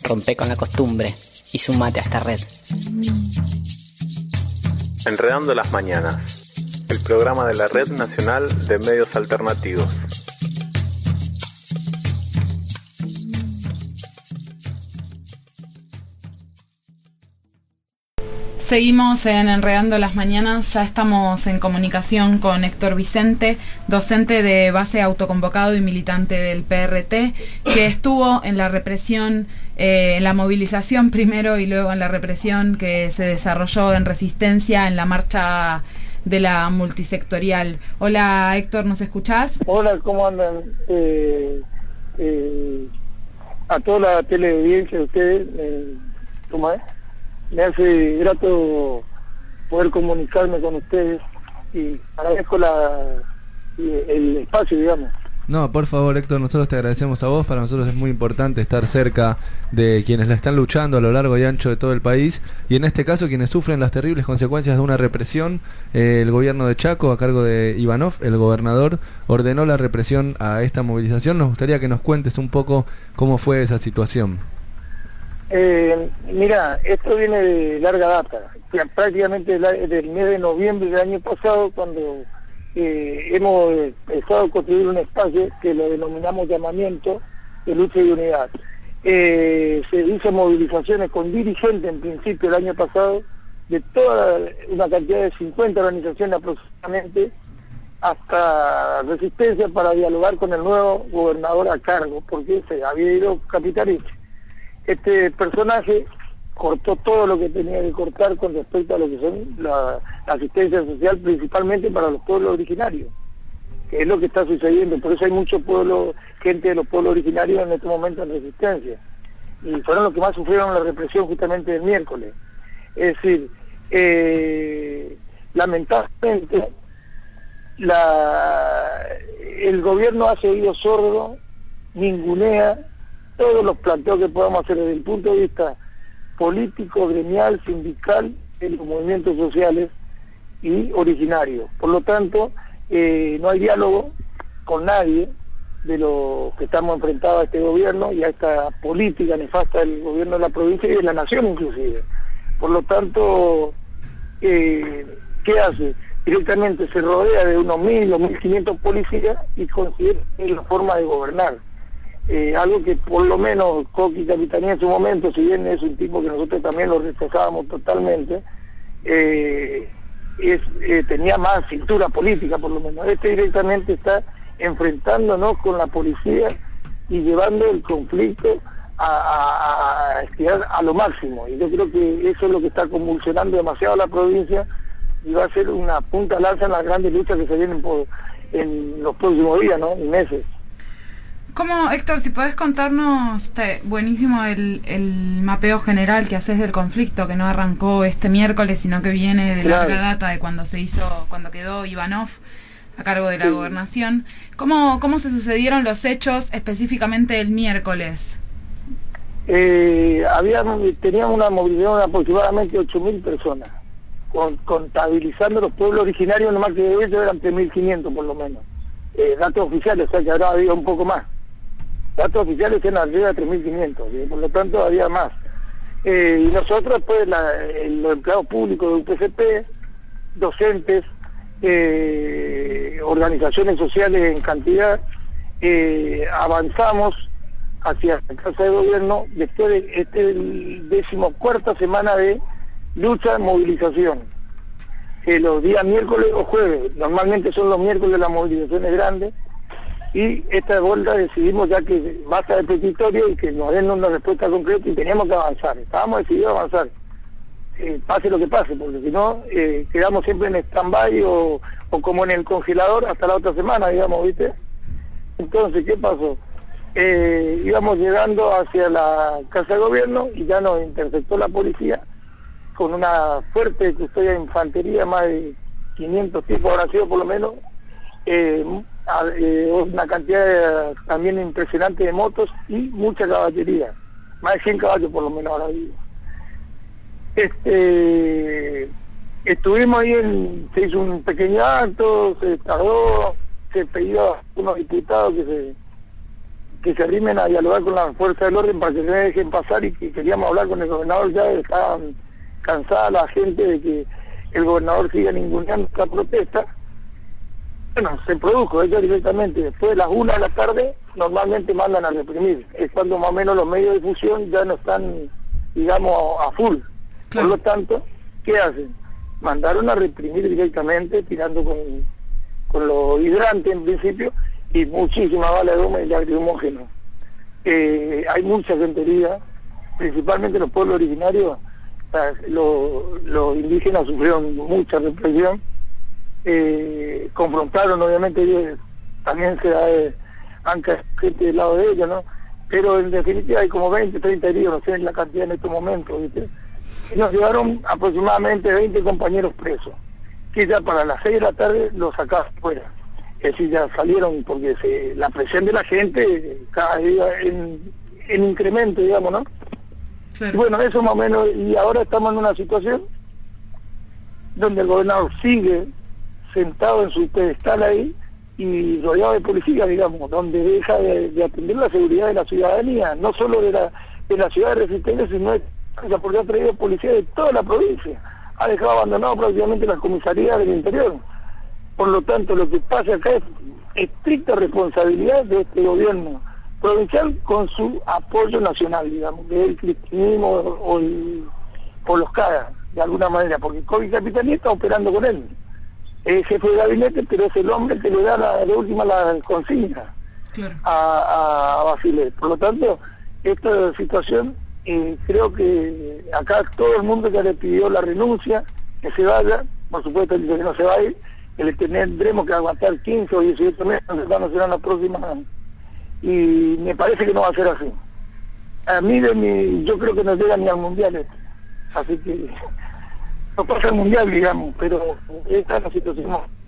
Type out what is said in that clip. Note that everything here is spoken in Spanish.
rompe con la costumbre y sumate a esta red. Enredando las mañanas, el programa de la Red Nacional de Medios Alternativos. Seguimos en Enredando las Mañanas, ya estamos en comunicación con Héctor Vicente, docente de base autoconvocado y militante del PRT, que estuvo en la represión, en la movilización primero y luego en la represión que se desarrolló en Resistencia en la marcha de la multisectorial. Hola Héctor, ¿nos escuchás? Hola, ¿cómo andan? A toda la teleaudiencia de ustedes, ¿cómo es? Me hace grato poder comunicarme con ustedes y agradezco el espacio, digamos. No, por favor, Héctor, nosotros te agradecemos a vos. Para nosotros es muy importante estar cerca de quienes la están luchando a lo largo y ancho de todo el país, y en este caso quienes sufren las terribles consecuencias de una represión. El gobierno de Chaco, a cargo de Ivanov, el gobernador, ordenó la represión a esta movilización. Nos gustaría que nos cuentes un poco cómo fue esa situación. Mira, esto viene de larga data, prácticamente del mes de noviembre del año pasado, cuando hemos empezado a construir un espacio que lo denominamos llamamiento de lucha y unidad. Se hizo movilizaciones con dirigentes en principio el año pasado de toda una cantidad de 50 organizaciones aproximadamente, hasta Resistencia, para dialogar con el nuevo gobernador a cargo, porque se había ido Capitanich. Este personaje cortó todo lo que tenía que cortar con respecto a lo que son la asistencia social, principalmente para los pueblos originarios, que es lo que está sucediendo. Por eso hay mucho gente de los pueblos originarios en este momento en Resistencia, y fueron los que más sufrieron la represión justamente del miércoles. Es decir, lamentablemente el gobierno ha seguido sordo, ningunea todos los planteos que podamos hacer desde el punto de vista político, gremial, sindical, de los movimientos sociales y originarios. Por lo tanto, no hay diálogo con nadie de los que estamos enfrentados a este gobierno y a esta política nefasta del gobierno de la provincia y de la nación inclusive. Por lo tanto, ¿qué hace? Directamente se rodea de unos 1.000 o 1.500 policías y considera que es la forma de gobernar. Algo que por lo menos Coqui Capitanía en su momento, si bien es un tipo que nosotros también lo rechazábamos totalmente, tenía más cintura política por lo menos. Este directamente está enfrentándonos con la policía y llevando el conflicto a estirar a lo máximo, y yo creo que eso es lo que está convulsionando demasiado a la provincia y va a ser una punta de lanza en las grandes luchas que se vienen en los próximos días, ¿no? Y meses. ¿Cómo, Héctor, si podés contarnos, buenísimo el mapeo general que haces del conflicto, que no arrancó este miércoles, sino que viene de larga data, de cuando quedó Ivanov a cargo de la gobernación? ¿Cómo se sucedieron los hechos específicamente el miércoles? Teníamos una movilización de aproximadamente 8.000 personas, contabilizando los pueblos originarios, nomás que de ellos eran 3.500 por lo menos. Datos oficiales, o sea que habrá habido un poco más. Datos oficiales eran arriba de 3.500, por lo tanto había más. Y nosotros, pues, los empleados públicos de UPCP, docentes, organizaciones sociales en cantidad, avanzamos hacia la Casa de Gobierno después de esta 14ª semana de lucha, movilización. Los días miércoles o jueves, normalmente son los miércoles las movilizaciones grandes, y esta vuelta decidimos ya que basta de petitorio y que nos den una respuesta concreta, y teníamos que avanzar, estábamos decididos a avanzar, pase lo que pase, porque si no, quedamos siempre en stand-by o como en el congelador hasta la otra semana, digamos, ¿viste? Entonces, ¿qué pasó? Íbamos llegando hacia la Casa de Gobierno y ya nos interceptó la policía con una fuerte custodia de infantería, más de 500 tipos habrá sido por lo menos, una cantidad también impresionante de motos y mucha caballería, más de 100 caballos por lo menos ahora vivo. Estuvimos ahí, se hizo un pequeño acto, se tardó, se pidió a unos diputados que se arrimen a dialogar con la fuerza del orden para que se dejen pasar, y que queríamos hablar con el gobernador. Ya estaban cansada la gente de que el gobernador siga ninguneando esta protesta. Bueno, se produjo ella directamente, después de las 1 de la tarde, normalmente mandan a reprimir, es cuando más o menos los medios de difusión ya no están, digamos, a full. Por lo tanto, ¿qué hacen? Mandaron a reprimir directamente, tirando con los hidrantes en principio, y muchísimas balas de goma y lacrimógenos. Hay mucha gente herida, principalmente los pueblos originarios. Los indígenas sufrieron mucha represión, confrontaron, obviamente también se han caído gente del lado de ellos, ¿no? Pero en definitiva hay como 20, 30 heridos, no sé la cantidad en estos momentos, ¿viste? Y nos llevaron aproximadamente 20 compañeros presos, que ya para las 6 de la tarde los sacaron fuera. Es decir, ya salieron porque la presión de la gente cada día en incremento, digamos, ¿no? Y bueno, eso más o menos, y ahora estamos en una situación donde el gobernador sigue sentado en su pedestal ahí y rodeado de policía, digamos, donde deja de atender la seguridad de la ciudadanía, no solo de la ciudad de Resistencia, sino porque ha traído policía de toda la provincia, ha dejado abandonado prácticamente las comisarías del interior. Por lo tanto, lo que pasa acá es estricta responsabilidad de este gobierno provincial con su apoyo nacional, digamos, del cristianismo o los CADA, de alguna manera, porque COVID Capitanía está operando con él. Es jefe de gabinete, pero es el hombre que le da de última la consigna a Basile. Por lo tanto, esta situación, creo que acá todo el mundo ya le pidió la renuncia, que se vaya, por supuesto dice que no se va a ir, que le tendremos que aguantar 15 o 18 meses, no será la próxima, y me parece que no va a ser así. A mí yo creo que no llega ni al mundial así que no pasa el mundial, digamos, pero esta es la situación.